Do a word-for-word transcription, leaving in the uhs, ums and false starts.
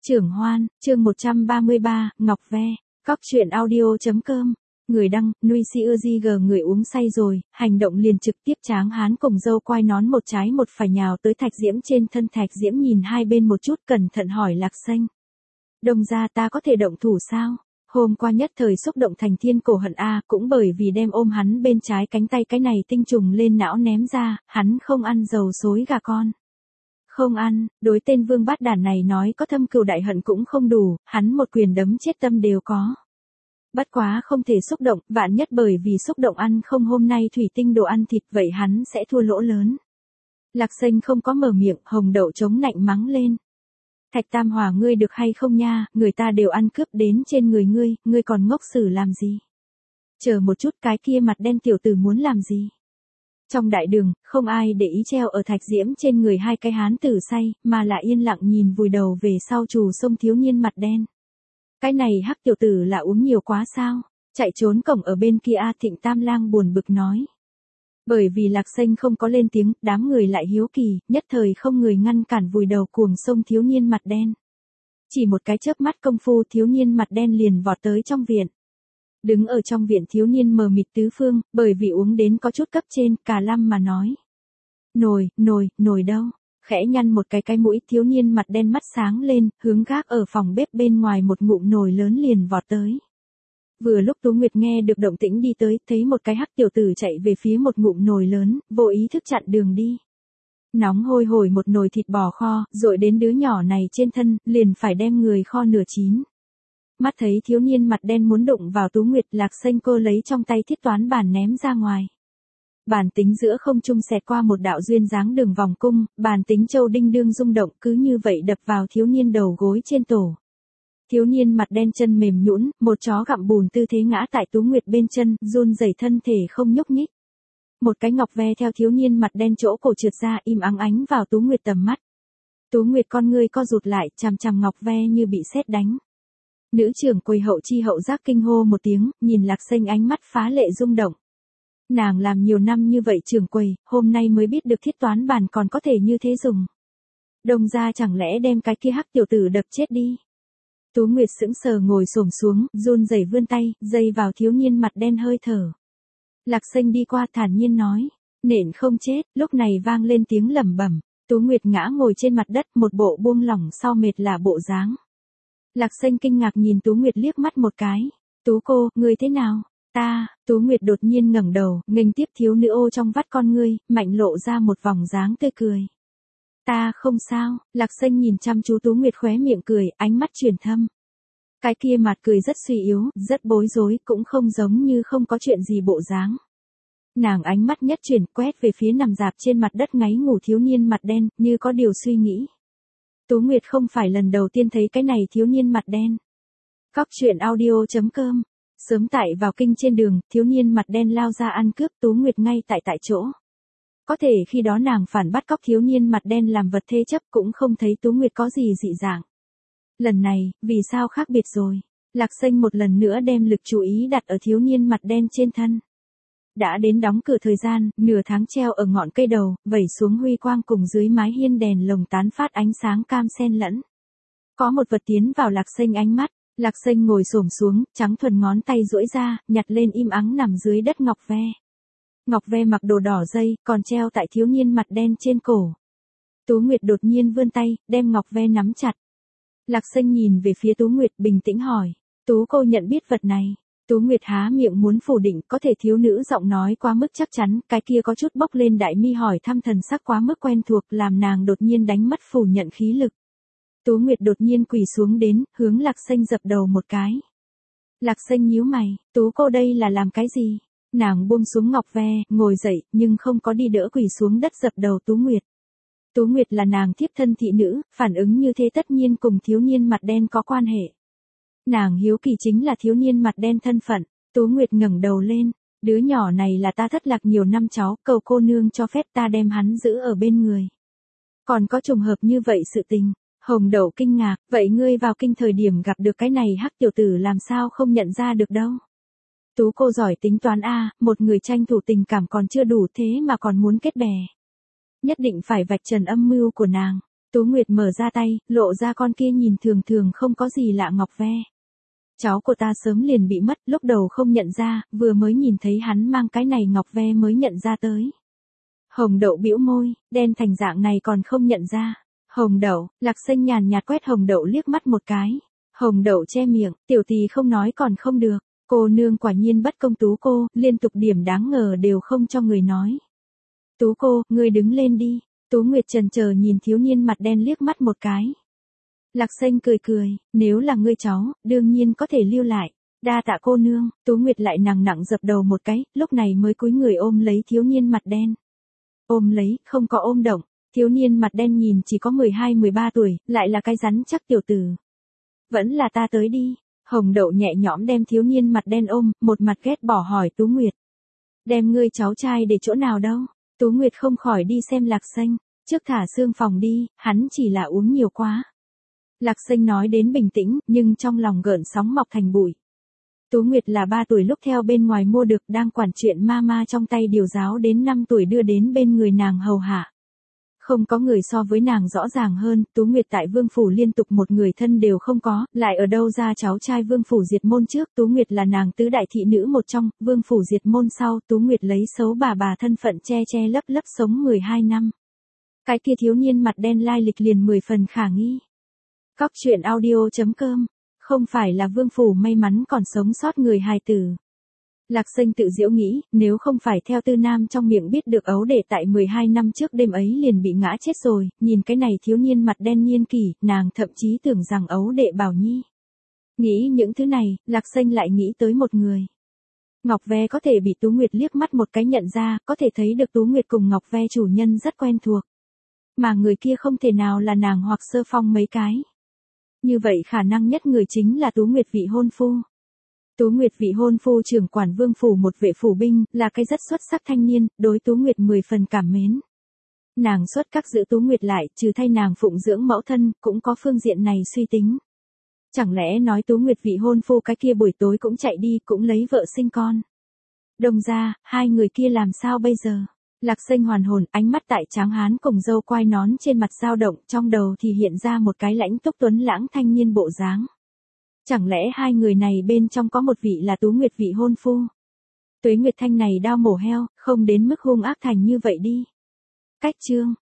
Trưởng Hoan, chương một trăm ba mươi ba, Ngọc Ve, Cóc truyện audio chấm com. Người đăng, Nuôi Si Ưa Di G người uống say rồi, hành động liền trực tiếp Tráng Hán cùng dâu quai nón một trái một phải nhào tới Thạch Diễm trên thân. Thạch Diễm nhìn hai bên một chút cẩn thận hỏi Lạc Xanh. Đông gia ta có thể động thủ sao? Hôm qua nhất thời xúc động thành thiên cổ hận a, cũng bởi vì đem ôm hắn bên trái cánh tay cái này tinh trùng lên não ném ra, hắn không ăn dầu xối gà con. Không ăn, đối tên vương bát đản này nói có thâm cừu đại hận cũng không đủ, hắn một quyền đấm chết tâm đều có. Bất quá không thể xúc động, vạn nhất bởi vì xúc động ăn không hôm nay thủy tinh đồ ăn thịt vậy hắn sẽ thua lỗ lớn. Lạc Xanh không có mở miệng, hồng đậu chống nạnh mắng lên. Thạch Tam Hòa ngươi được hay không nha, người ta đều ăn cướp đến trên người ngươi, ngươi còn ngốc xử làm gì? Chờ một chút, cái kia mặt đen tiểu tử muốn làm gì? Trong đại đường, không ai để ý treo ở Thạch Diễm trên người hai cái hán tử say, mà là yên lặng nhìn vùi đầu về sau trù sông thiếu niên mặt đen. Cái này hắc tiểu tử là uống nhiều quá sao? Chạy trốn cổng ở bên kia A Thịnh Tam Lang buồn bực nói. Bởi vì Lạc Xanh không có lên tiếng, đám người lại hiếu kỳ, nhất thời không người ngăn cản vùi đầu cuồng sông thiếu niên mặt đen. Chỉ một cái chớp mắt công phu thiếu niên mặt đen liền vọt tới trong viện. Đứng ở trong viện thiếu niên mờ mịt tứ phương, bởi vì uống đến có chút cấp trên, cả lâm mà nói. Nồi, nồi, nồi đâu? Khẽ nhăn một cái cái mũi thiếu niên mặt đen mắt sáng lên, hướng gác ở phòng bếp bên ngoài một ngụm nồi lớn liền vọt tới. Vừa lúc Tú Nguyệt nghe được động tĩnh đi tới, thấy một cái hắc tiểu tử chạy về phía một ngụm nồi lớn, vô ý thức chặn đường đi. Nóng hôi hổi một nồi thịt bò kho, dội đến đứa nhỏ này trên thân, liền phải đem người kho nửa chín. Mắt thấy thiếu niên mặt đen muốn đụng vào Tú Nguyệt, Lạc Xanh cô lấy trong tay thiết toán bản ném ra ngoài. Bản tính giữa không trung xẹt qua một đạo duyên dáng đường vòng cung, bản tính châu đinh đương rung động cứ như vậy đập vào thiếu niên đầu gối trên tổ. Thiếu niên mặt đen chân mềm nhũn, một chó gặm bùn tư thế ngã tại Tú Nguyệt bên chân, run rẩy thân thể không nhúc nhích. Một cái ngọc ve theo thiếu niên mặt đen chỗ cổ trượt ra im ắng ánh vào Tú Nguyệt tầm mắt. Tú Nguyệt con ngươi co rụt lại, chằm chằm ngọc ve như bị sét đánh. Nữ trưởng quầy hậu chi hậu giác kinh hô một tiếng, nhìn Lạc Xanh ánh mắt phá lệ rung động. Nàng làm nhiều năm như vậy trưởng quầy, hôm nay mới biết được thiết toán bản còn có thể như thế dùng. Đông gia chẳng lẽ đem cái kia hắc tiểu tử đập chết đi. Tú Nguyệt sững sờ ngồi xổm xuống, run rẩy vươn tay, dây vào thiếu niên mặt đen hơi thở. Lạc Xanh đi qua thản nhiên nói, nện không chết, lúc này vang lên tiếng lẩm bẩm. Tú Nguyệt ngã ngồi trên mặt đất, một bộ buông lỏng sau mệt là bộ dáng. Lạc Xanh kinh ngạc nhìn Tú Nguyệt liếc mắt một cái. Tú cô, ngươi thế nào? Ta, Tú Nguyệt đột nhiên ngẩng đầu, nghênh tiếp thiếu nữ ô trong vắt con ngươi, mạnh lộ ra một vòng dáng tươi cười. Ta không sao, Lạc Xanh nhìn chăm chú Tú Nguyệt khóe miệng cười, ánh mắt truyền thâm. Cái kia mặt cười rất suy yếu, rất bối rối, cũng không giống như không có chuyện gì bộ dáng. Nàng ánh mắt nhất chuyển quét về phía nằm dạp trên mặt đất ngáy ngủ thiếu niên mặt đen, như có điều suy nghĩ. Tú Nguyệt không phải lần đầu tiên thấy cái này thiếu niên mặt đen. Cóc truyện audio chấm com. Sớm tại vào kinh trên đường, thiếu niên mặt đen lao ra ăn cướp Tú Nguyệt ngay tại tại chỗ. Có thể khi đó nàng phản bắt cóc thiếu niên mặt đen làm vật thế chấp cũng không thấy Tú Nguyệt có gì dị dạng. Lần này, vì sao khác biệt rồi? Lạc Xanh một lần nữa đem lực chú ý đặt ở thiếu niên mặt đen trên thân. Đã đến đóng cửa thời gian, nửa tháng treo ở ngọn cây đầu, vẩy xuống huy quang cùng dưới mái hiên đèn lồng tán phát ánh sáng cam xen lẫn. Có một vật tiến vào Lạc Xanh ánh mắt, Lạc Xanh ngồi xổm xuống, trắng thuần ngón tay duỗi ra, nhặt lên im ắng nằm dưới đất ngọc ve. Ngọc ve mặc đồ đỏ dây, còn treo tại thiếu niên mặt đen trên cổ. Tú Nguyệt đột nhiên vươn tay, đem ngọc ve nắm chặt. Lạc Xanh nhìn về phía Tú Nguyệt bình tĩnh hỏi, Tú cô nhận biết vật này. Tú Nguyệt há miệng muốn phủ định, có thể thiếu nữ giọng nói quá mức chắc chắn, cái kia có chút bốc lên đại mi hỏi thăm thần sắc quá mức quen thuộc làm nàng đột nhiên đánh mất phủ nhận khí lực. Tú Nguyệt đột nhiên quỳ xuống đến, hướng Lạc Xanh dập đầu một cái. Lạc Xanh nhíu mày, Tú cô đây là làm cái gì? Nàng buông xuống ngọc ve, ngồi dậy, nhưng không có đi đỡ quỳ xuống đất dập đầu Tú Nguyệt. Tú Nguyệt là nàng thiếp thân thị nữ, phản ứng như thế tất nhiên cùng thiếu niên mặt đen có quan hệ. Nàng hiếu kỳ chính là thiếu niên mặt đen thân phận. Tú Nguyệt ngẩng đầu lên, đứa nhỏ này là ta thất lạc nhiều năm cháu, cầu cô nương cho phép ta đem hắn giữ ở bên người. Còn có trùng hợp như vậy sự tình. Hồng Đậu kinh ngạc, vậy ngươi vào kinh thời điểm gặp được cái này hắc tiểu tử làm sao không nhận ra được đâu. Tú cô giỏi tính toán a, một người tranh thủ tình cảm còn chưa đủ thế mà còn muốn kết bè. Nhất định phải vạch trần âm mưu của nàng. Tú Nguyệt mở ra tay, lộ ra con kia nhìn thường thường không có gì lạ ngọc ve. Cháu của ta sớm liền bị mất, lúc đầu không nhận ra, vừa mới nhìn thấy hắn mang cái này ngọc ve mới nhận ra tới. Hồng Đậu bĩu môi, đen thành dạng này còn không nhận ra. Hồng Đậu, Lạc Xanh nhàn nhạt quét Hồng Đậu liếc mắt một cái. Hồng Đậu che miệng, tiểu tỳ không nói còn không được. Cô nương quả nhiên bất công Tú cô, liên tục điểm đáng ngờ đều không cho người nói. Tú cô, ngươi đứng lên đi. Tú Nguyệt chần chờ nhìn thiếu niên mặt đen liếc mắt một cái. Lạc Xanh cười cười, nếu là ngươi cháu, đương nhiên có thể lưu lại. Đa tạ cô nương. Tú Nguyệt lại nặng nặng dập đầu một cái, lúc này mới cúi người ôm lấy thiếu niên mặt đen. Ôm lấy, không có ôm động. Thiếu niên mặt đen nhìn chỉ có mười hai mười ba tuổi, lại là cái rắn chắc tiểu tử. Vẫn là ta tới đi. Hồng Đậu nhẹ nhõm đem thiếu niên mặt đen ôm, một mặt ghét bỏ hỏi Tú Nguyệt. Đem ngươi cháu trai để chỗ nào đâu? Tú Nguyệt không khỏi đi xem Lạc Xanh. Trước thả xương phòng đi, hắn chỉ là uống nhiều quá. Lạc Xanh nói đến bình tĩnh, nhưng trong lòng gợn sóng mọc thành bụi. Tú Nguyệt là ba tuổi lúc theo bên ngoài mua được, đang quản chuyện mama trong tay điều giáo đến năm tuổi đưa đến bên người nàng hầu hạ. Không có người so với nàng rõ ràng hơn, Tú Nguyệt tại Vương Phủ liên tục một người thân đều không có, lại ở đâu ra cháu trai Vương Phủ diệt môn trước, Tú Nguyệt là nàng tứ đại thị nữ một trong, Vương Phủ diệt môn sau, Tú Nguyệt lấy xấu bà bà thân phận che che lấp lấp sống mười hai năm. Cái kia thiếu niên mặt đen lai lịch liền mười phần khả nghi. Cóc truyện audio chấm com, không phải là Vương Phủ may mắn còn sống sót người hài tử. Lạc Xanh tự giễu nghĩ, nếu không phải theo Tư Nam trong miệng biết được ấu đệ tại mười hai năm trước đêm ấy liền bị ngã chết rồi, nhìn cái này thiếu niên mặt đen nhiên kỳ, nàng thậm chí tưởng rằng ấu đệ Bảo Nhi. Nghĩ những thứ này, Lạc Xanh lại nghĩ tới một người. Ngọc ve có thể bị Tú Nguyệt liếc mắt một cái nhận ra, có thể thấy được Tú Nguyệt cùng Ngọc ve chủ nhân rất quen thuộc. Mà người kia không thể nào là nàng hoặc Sơ Phong mấy cái. Như vậy khả năng nhất người chính là Tú Nguyệt vị hôn phu. Tú Nguyệt vị hôn phu trưởng quản Vương Phủ một vệ phủ binh, là cái rất xuất sắc thanh niên, đối Tú Nguyệt mười phần cảm mến. Nàng xuất các giữ Tú Nguyệt lại, trừ thay nàng phụng dưỡng mẫu thân, cũng có phương diện này suy tính. Chẳng lẽ nói Tú Nguyệt vị hôn phu cái kia buổi tối cũng chạy đi, cũng lấy vợ sinh con. Đồng ra, hai người kia làm sao bây giờ? Lạc Xanh hoàn hồn, ánh mắt tại tráng hán cùng dâu quai nón trên mặt dao động, trong đầu thì hiện ra một cái lãnh túc tuấn lãng thanh niên bộ dáng. Chẳng lẽ hai người này bên trong có một vị là Tú Nguyệt vị hôn phu? Tuế Nguyệt Thanh này đao mổ heo, không đến mức hung ác thành như vậy đi. Cách chương